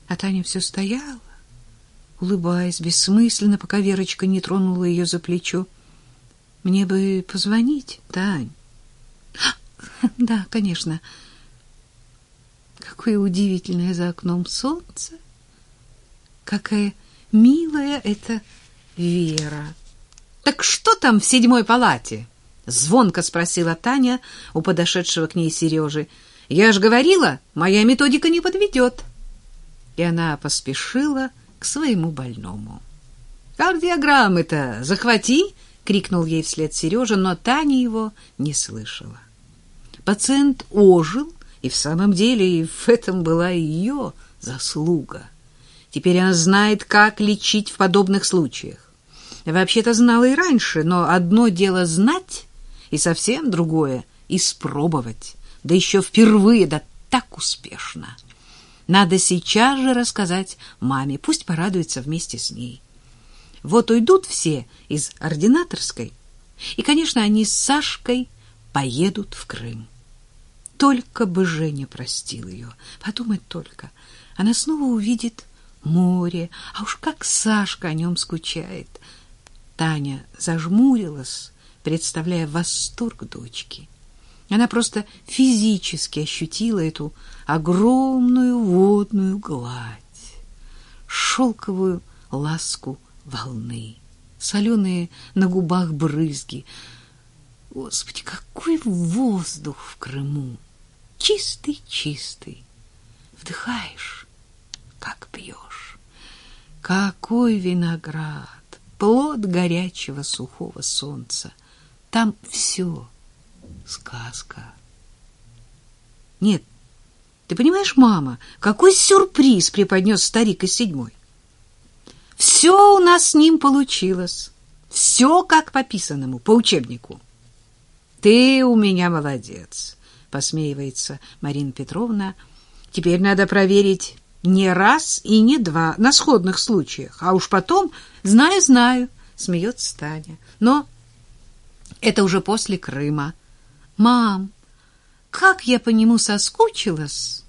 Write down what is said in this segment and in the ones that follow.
А Таня все стояла, улыбаясь бессмысленно, пока Верочка не тронула ее за плечо. «Мне бы позвонить, Тань». «Да, конечно. Какое удивительное за окном солнце. Какая милая эта Вера». «Так что там в 7-й палате?» — звонко спросила Таня у подошедшего к ней Сережи. «Я ж говорила, моя методика не подведет». И она поспешила к своему больному. «Кардиограммы-то захвати!» — крикнул ей вслед Сережа, но Таня его не слышала. Пациент ожил, и в самом деле в этом была ее заслуга. Теперь она знает, как лечить в подобных случаях. Вообще-то знала и раньше, но одно дело знать, и совсем другое — испробовать, да еще впервые, да так успешно. Надо сейчас же рассказать маме, пусть порадуется вместе с ней. Вот уйдут все из ординаторской, и, конечно, они с Сашкой поедут в Крым. Только бы Женя простил ее. Подумать только, она снова увидит море, а уж как Сашка о нем скучает. Таня зажмурилась, представляя восторг дочки. Она просто физически ощутила эту огромную водную гладь, шелковую ласку волны, соленые на губах брызги. Господи, какой воздух в Крыму! Чистый-чистый. Вдыхаешь, как пьешь. Какой виноград! Плод горячего сухого солнца. Там все сказка. Нет, ты понимаешь, мама, какой сюрприз преподнес старик из 7-й? Все у нас с ним получилось. Все как по писанному, по учебнику. Ты у меня молодец, посмеивается Марина Петровна. Теперь надо проверить не раз и не два на сходных случаях, а уж потом, знаю, смеется Таня. Но это уже после Крыма. Мам, как я по нему соскучилась.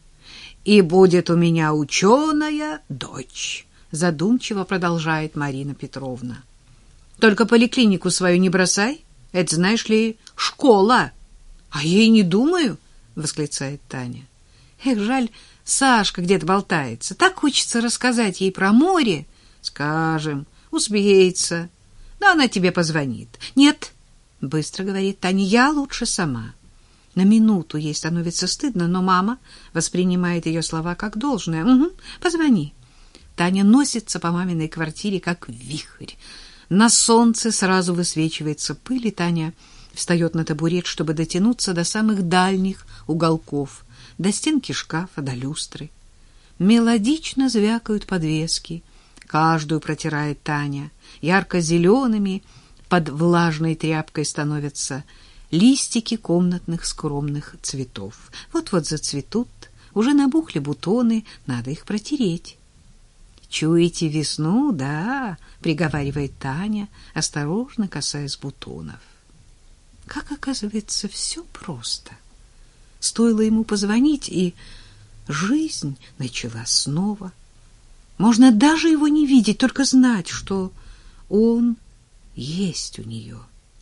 И будет у меня ученая дочь, задумчиво продолжает Марина Петровна. Только поликлинику свою не бросай, это, знаешь ли, школа. А я и не думаю, восклицает Таня. Эх, жаль, Сашка где-то болтается. Так хочется рассказать ей про море. Скажем, успеется. Да она тебе позвонит. Нет, быстро говорит Таня, я лучше сама. На минуту ей становится стыдно, но мама воспринимает ее слова как должное. Угу, позвони. Таня носится по маминой квартире, как вихрь. На солнце сразу высвечивается пыль, и Таня встает на табурет, чтобы дотянуться до самых дальних уголков, до стенки шкафа, до люстры. Мелодично звякают подвески. Каждую протирает Таня. Ярко-зелеными под влажной тряпкой становятся листики комнатных скромных цветов. Вот-вот зацветут, уже набухли бутоны, надо их протереть. «Чуете весну, да?» — приговаривает Таня, осторожно касаясь бутонов. Как оказывается, все просто. Стоило ему позвонить, и жизнь началась снова. Можно даже его не видеть, только знать, что он есть у нее.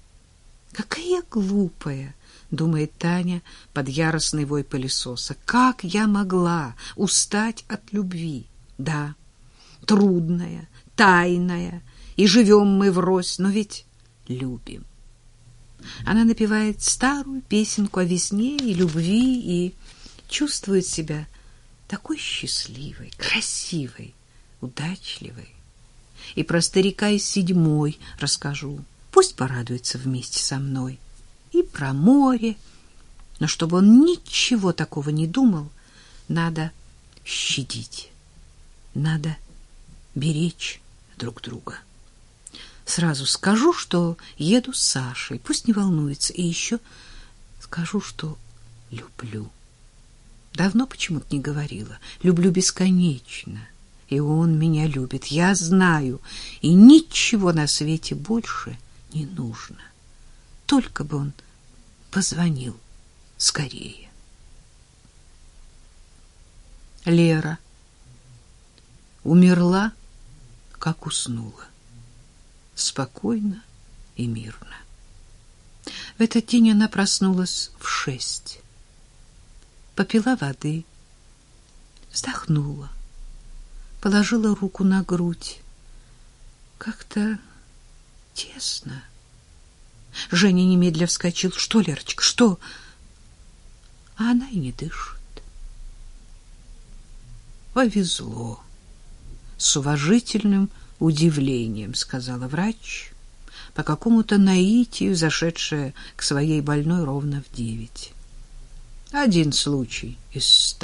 Какая я глупая, думает Таня под яростный вой пылесоса. Как я могла устать от любви? Да, трудная, тайная, и живем мы врозь, но ведь любим. Она напевает старую песенку о весне и любви и чувствует себя такой счастливой, красивой, удачливой. И про старика из 7-й расскажу. Пусть порадуется вместе со мной. И про море. Но чтобы он ничего такого не думал, надо щадить. Надо беречь друг друга. Сразу скажу, что еду с Сашей. Пусть не волнуется. И еще скажу, что люблю. Давно почему-то не говорила. Люблю бесконечно. И он меня любит. Я знаю. И ничего на свете больше не нужно. Только бы он позвонил скорее. Лера. умерла, как уснула, спокойно и мирно. В этот день она проснулась в 6, попила воды, вздохнула, положила руку на грудь. Как-то тесно. Женя немедля вскочил. Что, Лерочка, что? А она и не дышит. Повезло. С уважительным удивлением сказала врач, по какому-то наитию зашедшая к своей больной ровно в 9. 1 случай из 100.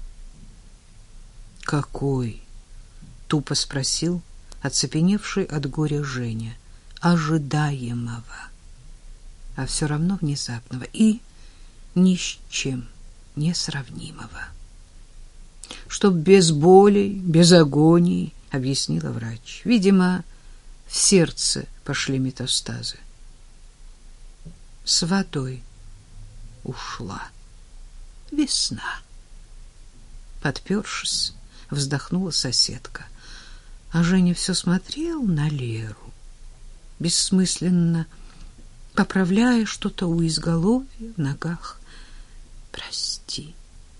Какой? Тупо спросил оцепеневший от горя Женя. Ожидаемого, а все равно внезапного и ни с чем не сравнимого. Чтоб без болей, без агонии, объяснила врач. Видимо, в сердце пошли метастазы. С водой ушла весна. Подпершись, вздохнула соседка. А Женя все смотрел на Леру, бессмысленно поправляя что-то у изголовья, в ногах. Прости,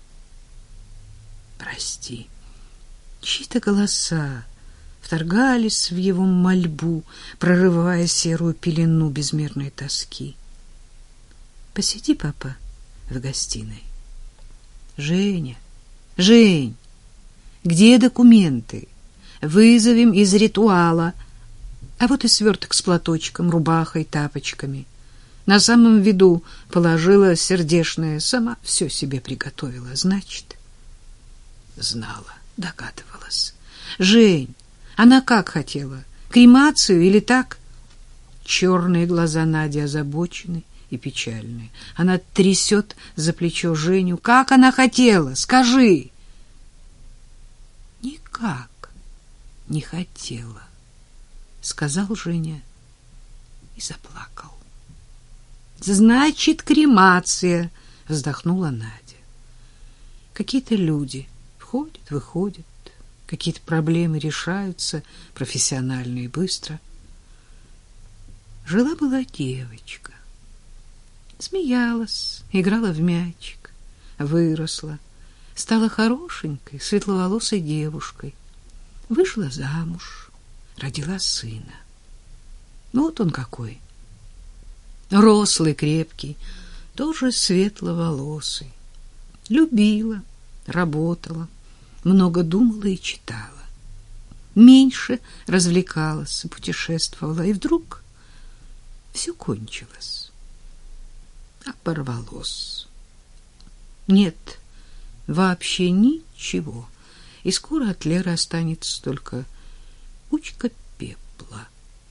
прости. Чьи-то голоса вторгались в его мольбу, прорывая серую пелену безмерной тоски. Посиди, папа, в гостиной. Женя, Жень, где документы? Вызовем из ритуала. А вот и сверток с платочком, рубахой, тапочками. На самом виду положила сердечное, сама все себе приготовила. Значит, знала, догадывалась. Жень, она как хотела? Кремацию или так? Черные глаза Нади озабочены и печальны. Она трясет за плечо Женю. Как она хотела? Скажи. Никак не хотела, сказал Женя и заплакал. Значит, кремация, вздохнула Надя. Какие-то люди входят, выходят, какие-то проблемы решаются профессионально и быстро. Жила-была девочка. Смеялась, играла в мячик, выросла, стала хорошенькой, светловолосой девушкой. Вышла замуж, родила сына. Ну, вот он какой. Рослый, крепкий, тоже светловолосый. Любила, работала, много думала и читала. Меньше развлекалась, путешествовала. И вдруг все кончилось. Оборвалось. Нет, вообще ничего. И скоро от Леры останется только кучка пепла.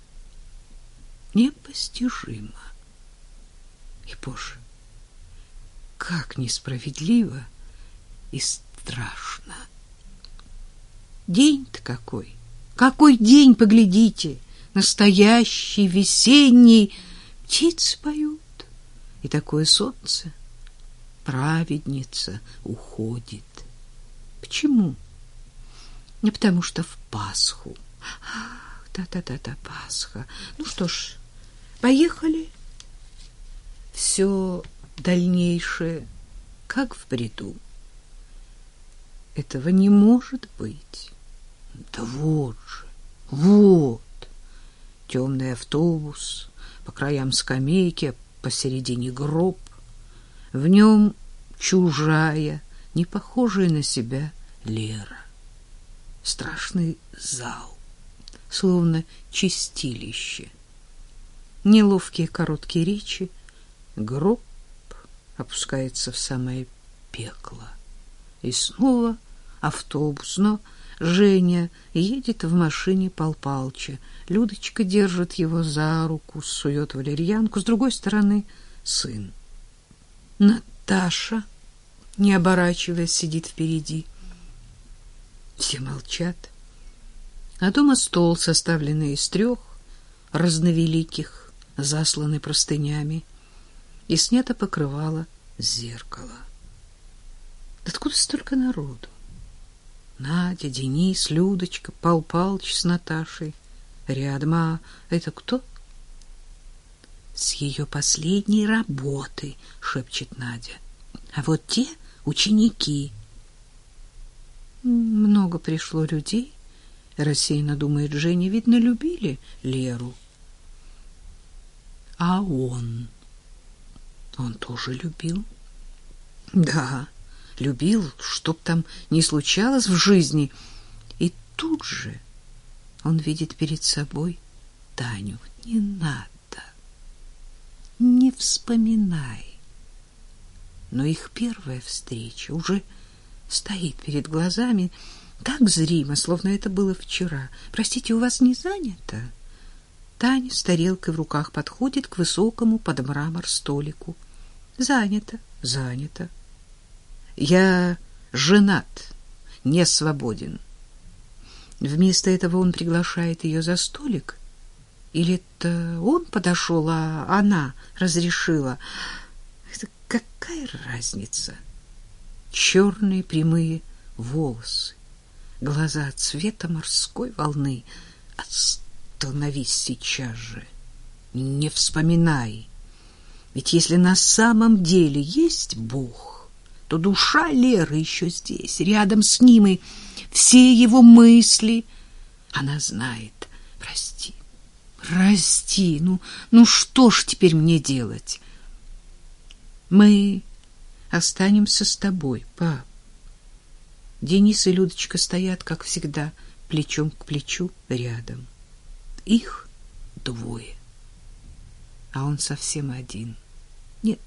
Непостижимо. И, Боже, как несправедливо и страшно. День-то какой! Какой день, поглядите! Настоящий, весенний. Птицы поют. И такое солнце. Праведница уходит. Почему? Не потому что в Пасху. Ах, да-да-да, Пасха. Ну что ж, поехали. Все дальнейшее, как в бреду. Этого не может быть. Да вот же, вот. Темный автобус, по краям скамейки, посередине гроб. В нем чужая, не похожая на себя Лера. Страшный зал, словно чистилище. Неловкие короткие речи. Гроб опускается в самое пекло. И снова автобус, но Женя едет в машине Пал Палыча. Людочка держит его за руку, сует валерьянку. С другой стороны сын. Наташа, не оборачиваясь, сидит впереди. Все молчат. А дома стол, составленный из 3 разновеликих, засланный простынями, и снято покрывало с зеркала. Откуда столько народу? Надя, Денис, Людочка, Пал Палыч с Наташей. Рядом. А это кто? С ее последней работы, шепчет Надя. А вот те ученики. Много пришло людей, рассеянно думает Женя. Видно, любили Леру. А он тоже любил. Да, любил, чтоб там ни случалось в жизни. И тут же он видит перед собой Таню. Не надо, не вспоминай. Но их первая встреча уже стоит перед глазами, так зримо, словно это было вчера. «Простите, у вас не занято?» Таня с тарелкой в руках подходит к высокому под мрамор столику. «Занято, занято. Я женат, не свободен». Вместо этого он приглашает ее за столик. Или это он подошел, а она разрешила? Это какая разница? Черные прямые волосы, глаза цвета морской волны. Остановись сейчас же, не вспоминай. Ведь если на самом деле есть Бог, то душа Леры еще здесь, рядом с ним, и все его мысли. Она знает. Прости, прости, ну что ж теперь мне делать? Мы останемся с тобой, пап. Денис и Людочка стоят, как всегда, плечом к плечу рядом. Их двое, а он совсем один. Нет,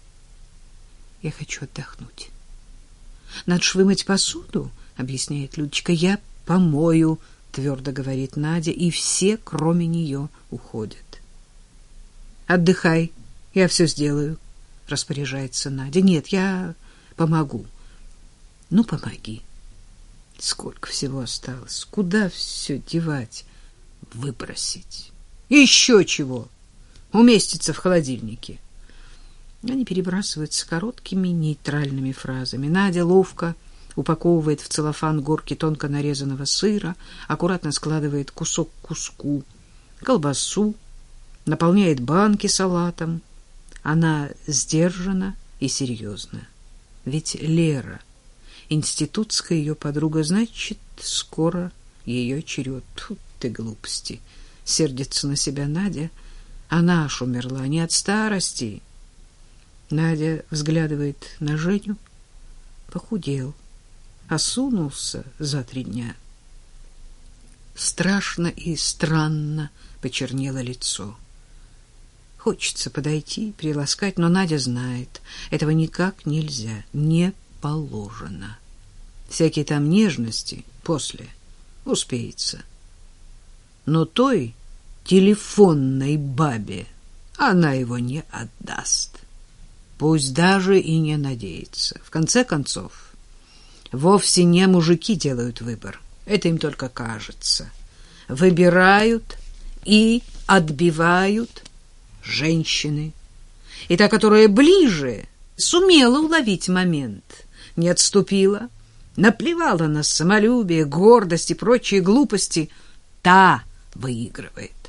я хочу отдохнуть. Надо ж вымыть посуду, объясняет Людочка. Я помою, твердо говорит Надя, и все, кроме нее, уходят. Отдыхай, я все сделаю, распоряжается Надя. Нет, я помогу. Ну, помоги. Сколько всего осталось? Куда все девать? Выбросить. Еще чего? Уместится в холодильнике. Они перебрасываются короткими нейтральными фразами. Надя ловко упаковывает в целлофан горки тонко нарезанного сыра, аккуратно складывает кусок к куску, колбасу, наполняет банки салатом. Она сдержана и серьезна. Ведь Лера, институтская ее подруга, значит, скоро ее черед. Тьфу ты, глупости. Сердится на себя Надя. Она аж умерла не от старости. Надя взглядывает на Женю. Похудел, осунулся за 3 дня. Страшно и странно почернело лицо. Хочется подойти, приласкать, но Надя знает, этого никак нельзя, не положено. Всякие там нежности после успеется. Но той телефонной бабе она его не отдаст. Пусть даже и не надеется. В конце концов, вовсе не мужики делают выбор. Это им только кажется. Выбирают и отбивают женщины. И та, которая ближе, сумела уловить момент, не отступила, наплевала на самолюбие, гордость и прочие глупости, та выигрывает.